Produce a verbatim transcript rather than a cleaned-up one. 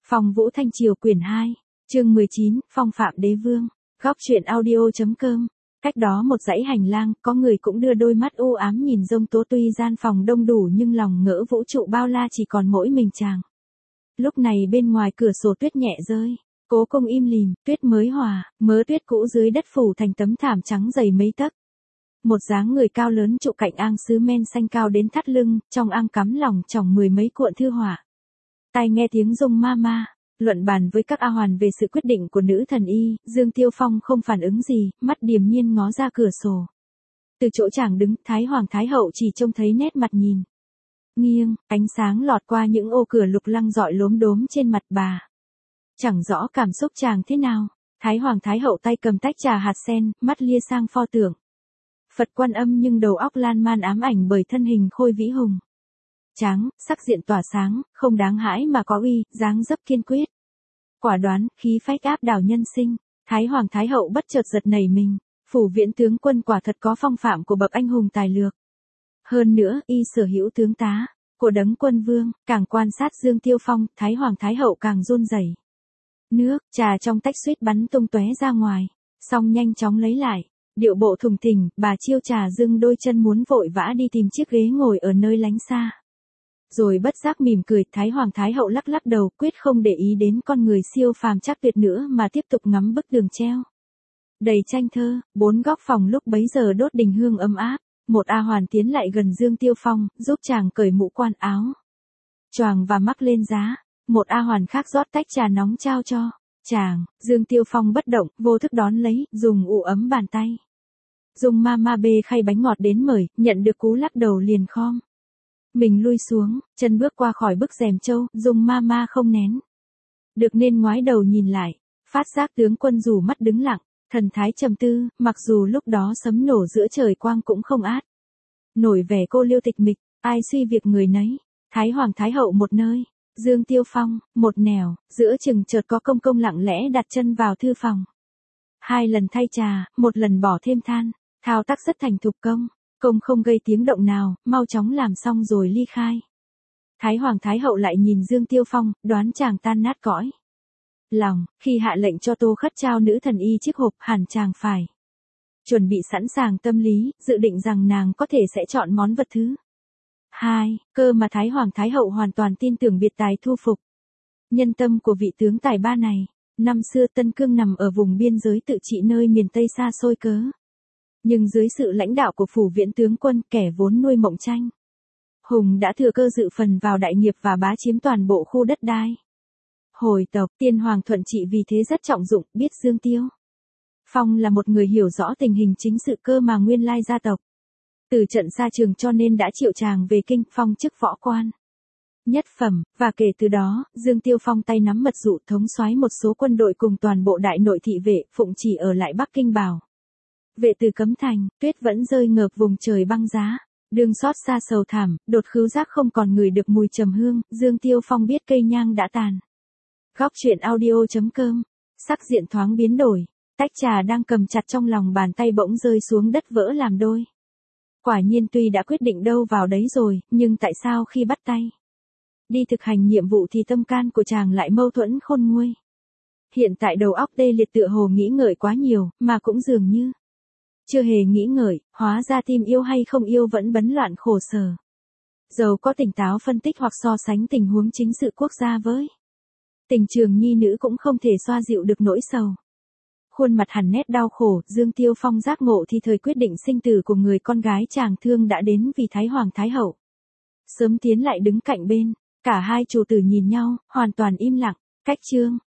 Phong Vũ Thanh Triều quyển hai, chương mười chín, Phong Phạm Đế Vương, góc truyện audio.com. Cách đó một dãy hành lang, có người cũng đưa đôi mắt u ám nhìn Dông Tố, tuy gian phòng đông đủ nhưng lòng ngỡ vũ trụ bao la chỉ còn mỗi mình chàng. Lúc này bên ngoài cửa sổ tuyết nhẹ rơi, Cố Công im lìm, tuyết mới hòa, mớ tuyết cũ dưới đất phủ thành tấm thảm trắng dày mấy tấc. Một dáng người cao lớn trụ cạnh ang sứ men xanh cao đến thắt lưng, trong ang cắm lòng tròng mười mấy cuộn thư họa. Tai nghe tiếng Dung ma ma, luận bàn với các A Hoàn về sự quyết định của nữ thần y, Dương Tiêu Phong không phản ứng gì, mắt điềm nhiên ngó ra cửa sổ. Từ chỗ chàng đứng, Thái Hoàng Thái Hậu chỉ trông thấy nét mặt nhìn nghiêng, ánh sáng lọt qua những ô cửa lục lăng rọi lốm đốm trên mặt bà. Chẳng rõ cảm xúc chàng thế nào, Thái Hoàng Thái Hậu tay cầm tách trà hạt sen, mắt lia sang pho tượng Phật Quan Âm nhưng đầu óc lan man ám ảnh bởi thân hình khôi vĩ hùng. Tráng, sắc diện tỏa sáng, không đáng hãi mà có uy, dáng dấp kiên quyết. Quả đoán, khí phách áp đảo nhân sinh, Thái Hoàng Thái Hậu bất chợt giật nảy mình, phủ viễn tướng quân quả thật có phong phạm của bậc anh hùng tài lược. Hơn nữa, y sở hữu tướng tá của đấng quân vương, càng quan sát Dương Tiêu Phong, Thái Hoàng Thái Hậu càng run rẩy. Nước, trà trong tách suýt bắn tung tóe ra ngoài, xong nhanh chóng lấy lại. Điệu bộ thùng thình, bà chiêu trà dưng đôi chân muốn vội vã đi tìm chiếc ghế ngồi ở nơi lánh xa. Rồi bất giác mỉm cười, Thái Hoàng Thái Hậu lắc lắc đầu, quyết không để ý đến con người siêu phàm chắc tuyệt nữa mà tiếp tục ngắm bức tường treo đầy tranh thơ. Bốn góc phòng lúc bấy giờ đốt đình hương ấm áp. Một A Hoàn tiến lại gần Dương Tiêu Phong, giúp chàng cởi mũ quan áo choàng và mắc lên giá. Một A Hoàn khác rót tách trà nóng trao cho chàng. Dương Tiêu Phong bất động, vô thức đón lấy, dùng ủ ấm bàn tay. Dung ma ma bê khay bánh ngọt đến mời, nhận được cú lắc đầu liền khom mình lui xuống, chân bước qua khỏi bức rèm châu. Dung ma ma không nén được nên ngoái đầu nhìn lại, phát giác tướng quân rủ mắt đứng lặng, thần thái trầm tư, mặc dù lúc đó sấm nổ giữa trời quang cũng không át nổi vẻ cô liêu tịch mịch, ai suy việc người nấy. Thái Hoàng Thái Hậu một nơi, Dương Tiêu Phong một nẻo, giữa chừng chợt có công công lặng lẽ đặt chân vào thư phòng. Hai lần thay trà, một lần bỏ thêm than, thao tác rất thành thục. Công công không gây tiếng động nào, mau chóng làm xong rồi ly khai. Thái Hoàng Thái Hậu lại nhìn Dương Tiêu Phong, đoán chàng tan nát cõi lòng, khi hạ lệnh cho Tô Khất trao nữ thần y chiếc hộp, hẳn chàng phải chuẩn bị sẵn sàng tâm lý, dự định rằng nàng có thể sẽ chọn món vật thứ hai, cơ mà Thái Hoàng Thái Hậu hoàn toàn tin tưởng biệt tài thu phục nhân tâm của vị tướng tài ba này. Năm xưa Tân Cương nằm ở vùng biên giới tự trị nơi miền Tây xa xôi cớ. Nhưng dưới sự lãnh đạo của phủ viễn tướng quân, kẻ vốn nuôi mộng tranh hùng đã thừa cơ dự phần vào đại nghiệp và bá chiếm toàn bộ khu đất đai. Hồi tộc, Tiên Hoàng thuận trị vì thế rất trọng dụng, biết Dương Tiêu Phong là một người hiểu rõ tình hình chính sự cơ mà nguyên lai gia tộc từ trận xa trường, cho nên đã triệu chàng về kinh, phong chức võ quan nhất phẩm, và kể từ đó, Dương Tiêu Phong tay nắm mật dụ thống soái một số quân đội cùng toàn bộ đại nội thị vệ, phụng chỉ ở lại Bắc Kinh bảo vệ từ Cấm Thành. Tuyết vẫn rơi ngợp vùng trời băng giá, đường xót xa sầu thảm, đột khứu giác không còn ngửi được mùi trầm hương. Dương Tiêu Phong biết cây nhang đã tàn. Góc truyện audio.com. Sắc diện thoáng biến đổi, tách trà đang cầm chặt trong lòng bàn tay bỗng rơi xuống đất vỡ làm đôi. Quả nhiên tuy đã quyết định đâu vào đấy rồi, nhưng tại sao khi bắt tay đi thực hành nhiệm vụ thì tâm can của chàng lại mâu thuẫn khôn nguôi. Hiện tại đầu óc tê liệt, tựa hồ nghĩ ngợi quá nhiều, mà cũng dường như chưa hề nghĩ ngợi, hóa ra tim yêu hay không yêu vẫn bấn loạn khổ sở. Dầu có tỉnh táo phân tích hoặc so sánh tình huống chính sự quốc gia với tình trường nhi nữ cũng không thể xoa dịu được nỗi sầu. Khuôn mặt hằn nét đau khổ, Dương Tiêu Phong giác ngộ thì thời quyết định sinh tử của người con gái chàng thương đã đến, vì Thái Hoàng Thái Hậu sớm tiến lại đứng cạnh bên. Cả hai chủ tử nhìn nhau, hoàn toàn im lặng. Cách chương